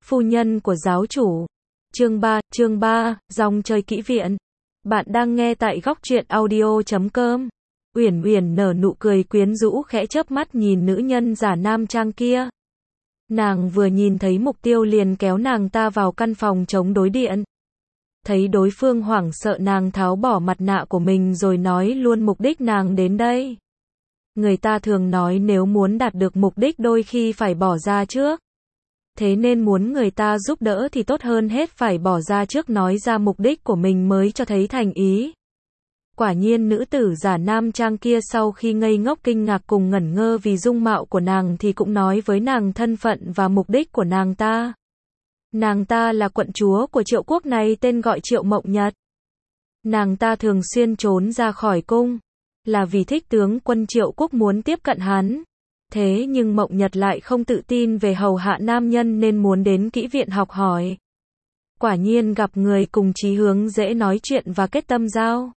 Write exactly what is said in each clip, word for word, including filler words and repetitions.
Phu nhân của giáo chủ. Chương ba, chương ba, dòng chơi kỹ viện. Bạn đang nghe tại góc truyện audio chấm com. Uyển Uyển nở nụ cười quyến rũ khẽ chớp mắt nhìn nữ nhân giả nam trang kia. Nàng vừa nhìn thấy mục tiêu liền kéo nàng ta vào căn phòng chống đối điện. Thấy đối phương hoảng sợ nàng tháo bỏ mặt nạ của mình rồi nói luôn mục đích nàng đến đây. Người ta thường nói nếu muốn đạt được mục đích đôi khi phải bỏ ra trước. Thế nên muốn người ta giúp đỡ thì tốt hơn hết phải bỏ ra trước nói ra mục đích của mình mới cho thấy thành ý. Quả nhiên nữ tử giả nam trang kia sau khi ngây ngốc kinh ngạc cùng ngẩn ngơ vì dung mạo của nàng thì cũng nói với nàng thân phận và mục đích của nàng ta. Nàng ta là quận chúa của Triệu quốc này tên gọi Triệu Mộng Nhật. Nàng ta thường xuyên trốn ra khỏi cung, là vì thích tướng quân Triệu quốc muốn tiếp cận hắn. Thế nhưng Mộng Nhật lại không tự tin về hầu hạ nam nhân nên muốn đến kỹ viện học hỏi. Quả nhiên gặp người cùng chí hướng dễ nói chuyện và kết tâm giao.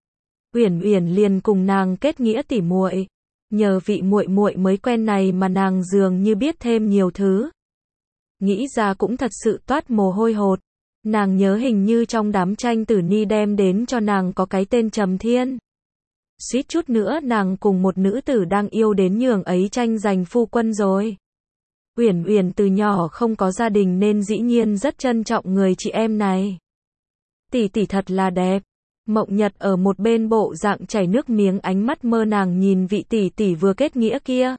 Uyển Uyển liền cùng nàng kết nghĩa tỉ muội. Nhờ vị muội muội mới quen này mà nàng dường như biết thêm nhiều thứ. Nghĩ ra cũng thật sự toát mồ hôi hột. Nàng nhớ hình như trong đám tranh Tử Ni đem đến cho nàng có cái tên Trầm Thiên. Suýt chút nữa nàng cùng một nữ tử đang yêu đến nhường ấy tranh giành phu quân rồi. Uyển Uyển từ nhỏ không có gia đình nên dĩ nhiên rất trân trọng người chị em này. Tỷ tỷ thật là đẹp. Mộng Nhật ở một bên bộ dạng chảy nước miếng ánh mắt mơ nàng nhìn vị tỷ tỷ vừa kết nghĩa kia.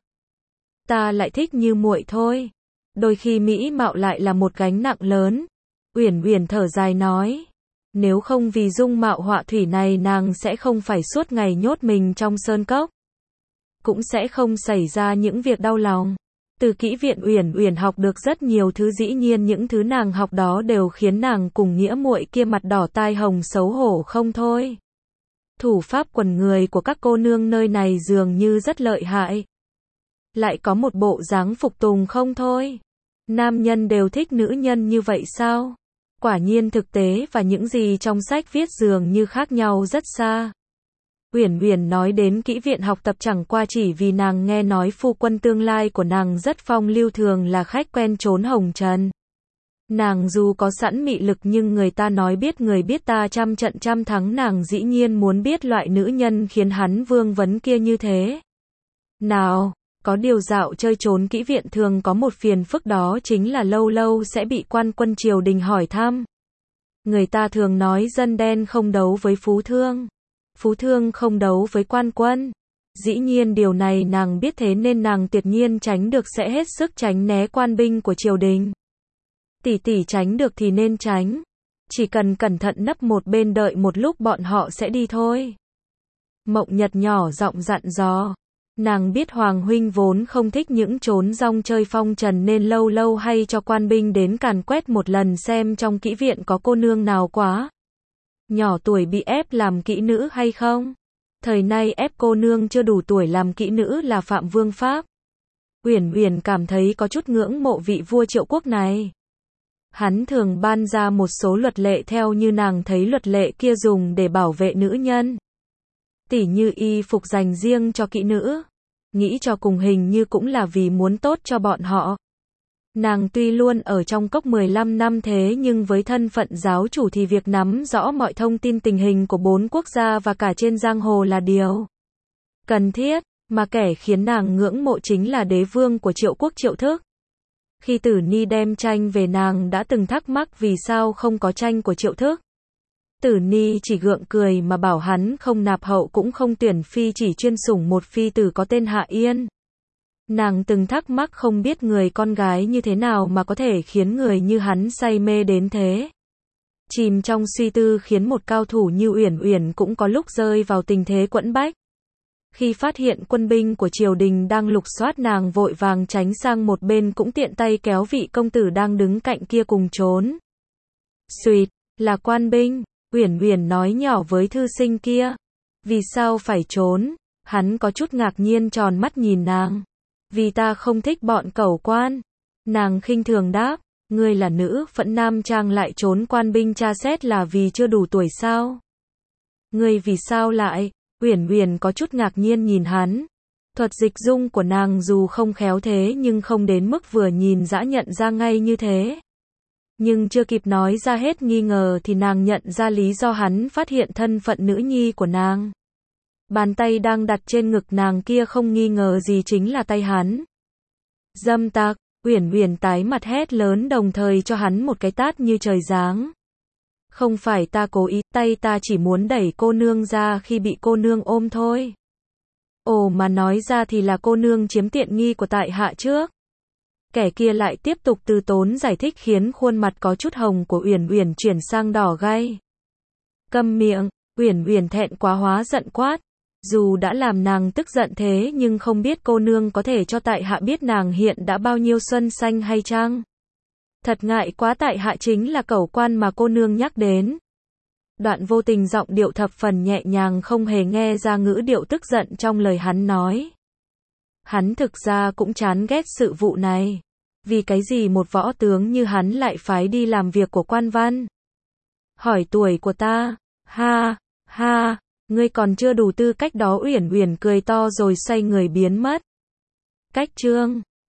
Ta lại thích như muội thôi. Đôi khi mỹ mạo lại là một gánh nặng lớn. Uyển Uyển thở dài nói. Nếu không vì dung mạo họa thủy này nàng sẽ không phải suốt ngày nhốt mình trong sơn cốc. Cũng sẽ không xảy ra những việc đau lòng. Từ kỹ viện Uyển Uyển học được rất nhiều thứ, dĩ nhiên những thứ nàng học đó đều khiến nàng cùng nghĩa muội kia mặt đỏ tai hồng xấu hổ không thôi. Thủ pháp quần người của các cô nương nơi này dường như rất lợi hại. Lại có một bộ dáng phục tùng không thôi. Nam nhân đều thích nữ nhân như vậy sao? Quả nhiên thực tế và những gì trong sách viết dường như khác nhau rất xa. Uyển Uyển nói đến kỹ viện học tập chẳng qua chỉ vì nàng nghe nói phu quân tương lai của nàng rất phong lưu, thường là khách quen trốn hồng trần. Nàng dù có sẵn mị lực nhưng người ta nói biết người biết ta trăm trận trăm thắng, nàng dĩ nhiên muốn biết loại nữ nhân khiến hắn vương vấn kia như thế nào. Có điều dạo chơi trốn kỹ viện thường có một phiền phức, đó chính là lâu lâu sẽ bị quan quân triều đình hỏi thăm. Người ta thường nói dân đen không đấu với phú thương, phú thương không đấu với quan quân. Dĩ nhiên điều này nàng biết, thế nên nàng tuyệt nhiên tránh được sẽ hết sức tránh né quan binh của triều đình. Tỷ tỷ tránh được thì nên tránh. Chỉ cần cẩn thận nấp một bên đợi một lúc bọn họ sẽ đi thôi. Mộng Nhật nhỏ giọng dặn dò. Nàng biết Hoàng huynh vốn không thích những trốn rong chơi phong trần nên lâu lâu hay cho quan binh đến càn quét một lần xem trong kỹ viện có cô nương nào quá nhỏ tuổi bị ép làm kỹ nữ hay không. Thời nay ép cô nương chưa đủ tuổi làm kỹ nữ là phạm vương pháp. Uyển Uyển cảm thấy có chút ngưỡng mộ vị vua Triệu quốc này. Hắn thường ban ra một số luật lệ theo như nàng thấy luật lệ kia dùng để bảo vệ nữ nhân. Tỉ như y phục dành riêng cho kỹ nữ. Nghĩ cho cùng hình như cũng là vì muốn tốt cho bọn họ. Nàng tuy luôn ở trong cốc mười lăm năm thế nhưng với thân phận giáo chủ thì việc nắm rõ mọi thông tin tình hình của bốn quốc gia và cả trên giang hồ là điều cần thiết, mà kẻ khiến nàng ngưỡng mộ chính là đế vương của Triệu quốc Triệu Thức. Khi Tử Ni đem tranh về nàng đã từng thắc mắc vì sao không có tranh của Triệu Thức. Tử Ni chỉ gượng cười mà bảo hắn không nạp hậu cũng không tuyển phi, chỉ chuyên sủng một phi tử có tên Hạ Yên. Nàng từng thắc mắc không biết người con gái như thế nào mà có thể khiến người như hắn say mê đến thế. Chìm trong suy tư khiến một cao thủ như Uyển Uyển cũng có lúc rơi vào tình thế quẫn bách. Khi phát hiện quân binh của triều đình đang lục soát, nàng vội vàng tránh sang một bên, cũng tiện tay kéo vị công tử đang đứng cạnh kia cùng trốn. Xuyệt, là quan binh. Uyển Uyển nói nhỏ với thư sinh kia. Vì sao phải trốn? Hắn có chút ngạc nhiên tròn mắt nhìn nàng. Vì ta không thích bọn cẩu quan. Nàng khinh thường đáp. Ngươi là nữ phẫn nam trang lại trốn quan binh tra xét là vì chưa đủ tuổi sao? Ngươi vì sao lại? Uyển Uyển có chút ngạc nhiên nhìn hắn. Thuật dịch dung của nàng dù không khéo thế nhưng không đến mức vừa nhìn dã nhận ra ngay như thế. Nhưng chưa kịp nói ra hết nghi ngờ thì nàng nhận ra lý do hắn phát hiện thân phận nữ nhi của nàng. Bàn tay đang đặt trên ngực nàng kia không nghi ngờ gì chính là tay hắn. Dâm tặc, Uyển Uyển tái mặt hét lớn đồng thời cho hắn một cái tát như trời giáng. Không phải ta cố ý, tay ta chỉ muốn đẩy cô nương ra khi bị cô nương ôm thôi. Ồ mà nói ra thì là cô nương chiếm tiện nghi của tại hạ trước. Kẻ kia lại tiếp tục từ tốn giải thích khiến khuôn mặt có chút hồng của Uyển Uyển chuyển sang đỏ gay. Câm miệng, Uyển Uyển thẹn quá hóa giận quát. Dù đã làm nàng tức giận thế nhưng không biết cô nương có thể cho tại hạ biết nàng hiện đã bao nhiêu xuân xanh hay chăng? Thật ngại quá, tại hạ chính là cẩu quan mà cô nương nhắc đến. Đoạn vô tình giọng điệu thập phần nhẹ nhàng không hề nghe ra ngữ điệu tức giận trong lời hắn nói. Hắn thực ra cũng chán ghét sự vụ này. Vì cái gì một võ tướng như hắn lại phái đi làm việc của quan văn? Hỏi tuổi của ta, ha, ha, ngươi còn chưa đủ tư cách đó. Uyển Uyển cười to rồi xoay người biến mất. Cách chương